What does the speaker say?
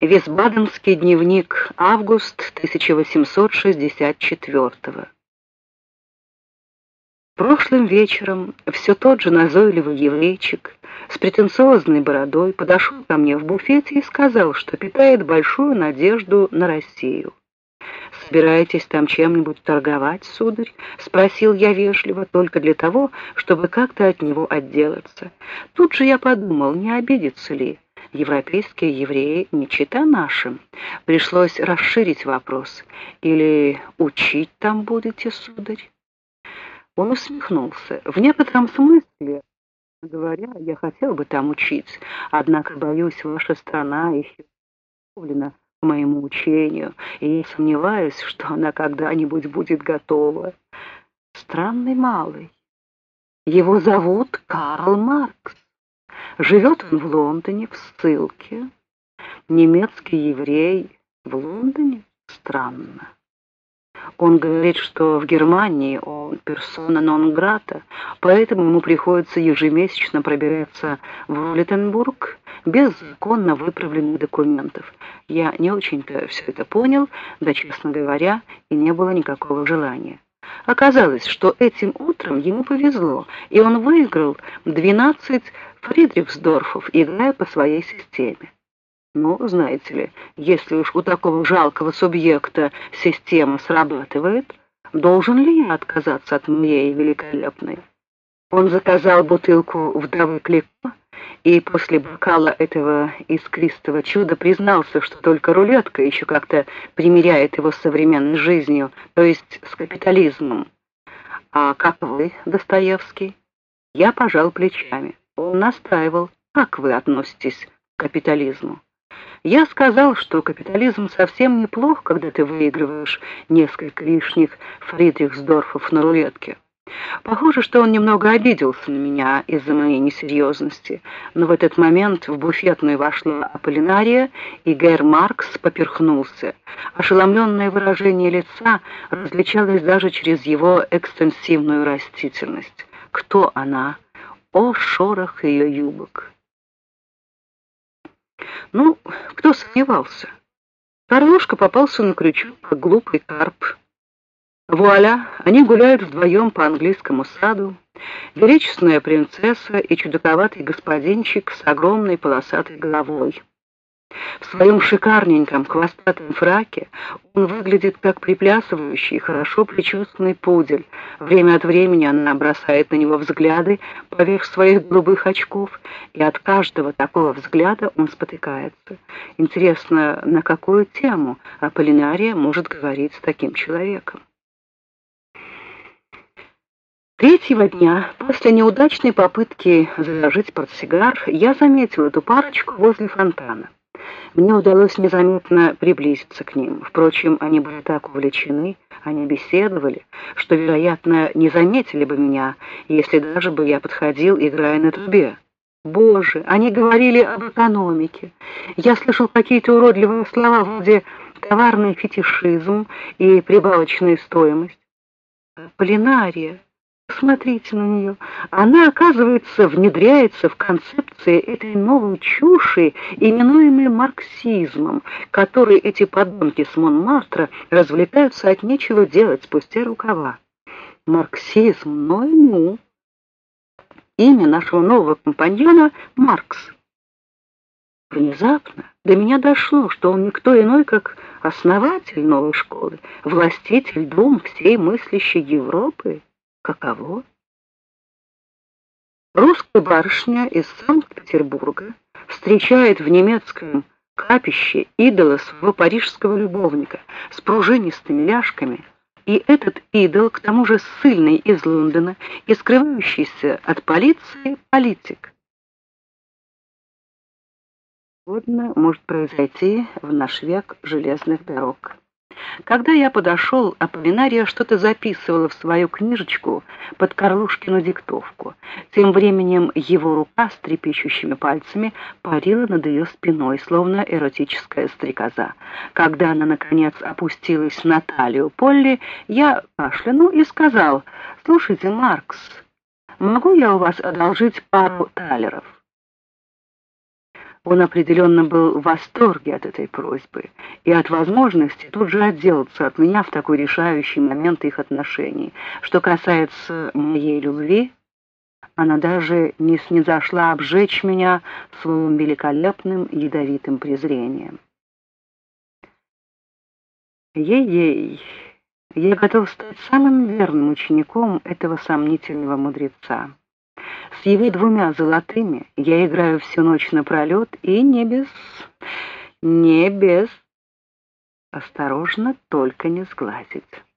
Висбаденский дневник. Август 1864. Прошлым вечером все тот же назойливый еврейчик с претенциозной бородой подошел ко мне в буфете и сказал, что питает большую надежду на Россию. «Собираетесь там чем-нибудь торговать, сударь?» — спросил я вежливо, только для того, чтобы как-то от него отделаться. Тут же я подумал, не обидится ли. Европейские евреи не чета нашим. Пришлось расширить вопрос. «Или учить там будете, сударь?» Он усмехнулся. «В некотором смысле, говоря, я хотел бы там учить, однако, боюсь, ваша страна еще готовлена к моему учению, и я сомневаюсь, что она когда-нибудь будет готова». Странный малый. Его зовут Карл Маркс. Живет он в Лондоне, в ссылке. Немецкий еврей в Лондоне? Странно. Он говорит, что в Германии он персона нон грата, поэтому ему приходится ежемесячно пробираться в Роллитенбург без законно выправленных документов. Я не очень-то все это понял, да, честно говоря, и не было никакого желания. Оказалось, что этим утром ему повезло, и он выиграл 12 Фридрихсдорфов, играя по своей системе. Ну, знаете ли, если уж у такого жалкого субъекта система срабатывает, должен ли я отказаться от моей великолепной? Он заказал бутылку вдовы Клико, и после бокала этого искристого чуда признался, что только рулетка еще как-то примиряет его с современной жизнью, то есть с капитализмом. «А как вы, Достоевский?» Я пожал плечами. Он настаивал: «Как вы относитесь к капитализму?» Я сказал, что капитализм совсем неплох, когда ты выигрываешь несколько лишних Фридрихсдорфов на рулетке. Похоже, что он немного обиделся на меня из-за моей несерьезности, но в этот момент в буфетную вошла Аполлинария, и Герр Маркс поперхнулся. Ошеломленное выражение лица различалось даже через его экстенсивную растительность. Кто она? О, шорох ее юбок! Ну, кто сомневался? Карлушка попался на крючок, как глупый карп. Вуаля, они гуляют вдвоем по английскому саду. Величественная принцесса и чудаковатый господинчик с огромной полосатой головой. В своем шикарненьком хвостатом фраке он выглядит как приплясывающий, хорошо причесанный пудель. Время от времени она бросает на него взгляды поверх своих голубых очков, и от каждого такого взгляда он спотыкается. Интересно, на какую тему Аполлинария может говорить с таким человеком? Третьего дня, после неудачной попытки заложить портсигар, я заметил эту парочку возле фонтана. Мне удалось незаметно приблизиться к ним. Впрочем, они были так увлечены, они беседовали, что, вероятно, не заметили бы меня, если даже бы я подходил, играя на трубе. Боже, они говорили об экономике. Я слышал какие-то уродливые слова вроде «товарный фетишизм» и «прибавочная стоимость». Полинария. Посмотрите на нее. Она, оказывается, внедряется в концепции этой новой чуши, именуемой марксизмом, которой эти подонки с Монмартра развлекаются от нечего делать спустя рукава. Марксизм, ну. Имя нашего нового компаньона — Маркс. Внезапно до меня дошло, что он никто иной, как основатель новой школы, властитель дум всей мыслящей Европы. Каково? Русская барышня из Санкт-Петербурга встречает в немецком капище идола своего парижского любовника с пружинистыми ляжками, и этот идол, к тому же ссыльный из Лондона и скрывающийся от полиции политик. Сегодня может произойти в наш век железных дорог. Когда я подошел, Аполлинария что-то записывала в свою книжечку под Карлушкину диктовку. Тем временем его рука с трепещущими пальцами парила над ее спиной, словно эротическая стрекоза. Когда она, наконец, опустилась на талию Полли, я кашлянул и сказал: «Слушайте, Маркс, могу я у вас одолжить пару талеров?» Он определенно был в восторге от этой просьбы и от возможности тут же отделаться от меня в такой решающий момент их отношений. Что касается моей любви, она даже не снизошла обжечь меня своим великолепным ядовитым презрением. Ей-ей, я готов стать самым верным учеником этого сомнительного мудреца. С его 2 золотыми я играю всю ночь напролет и не без... Осторожно, только не сглазить.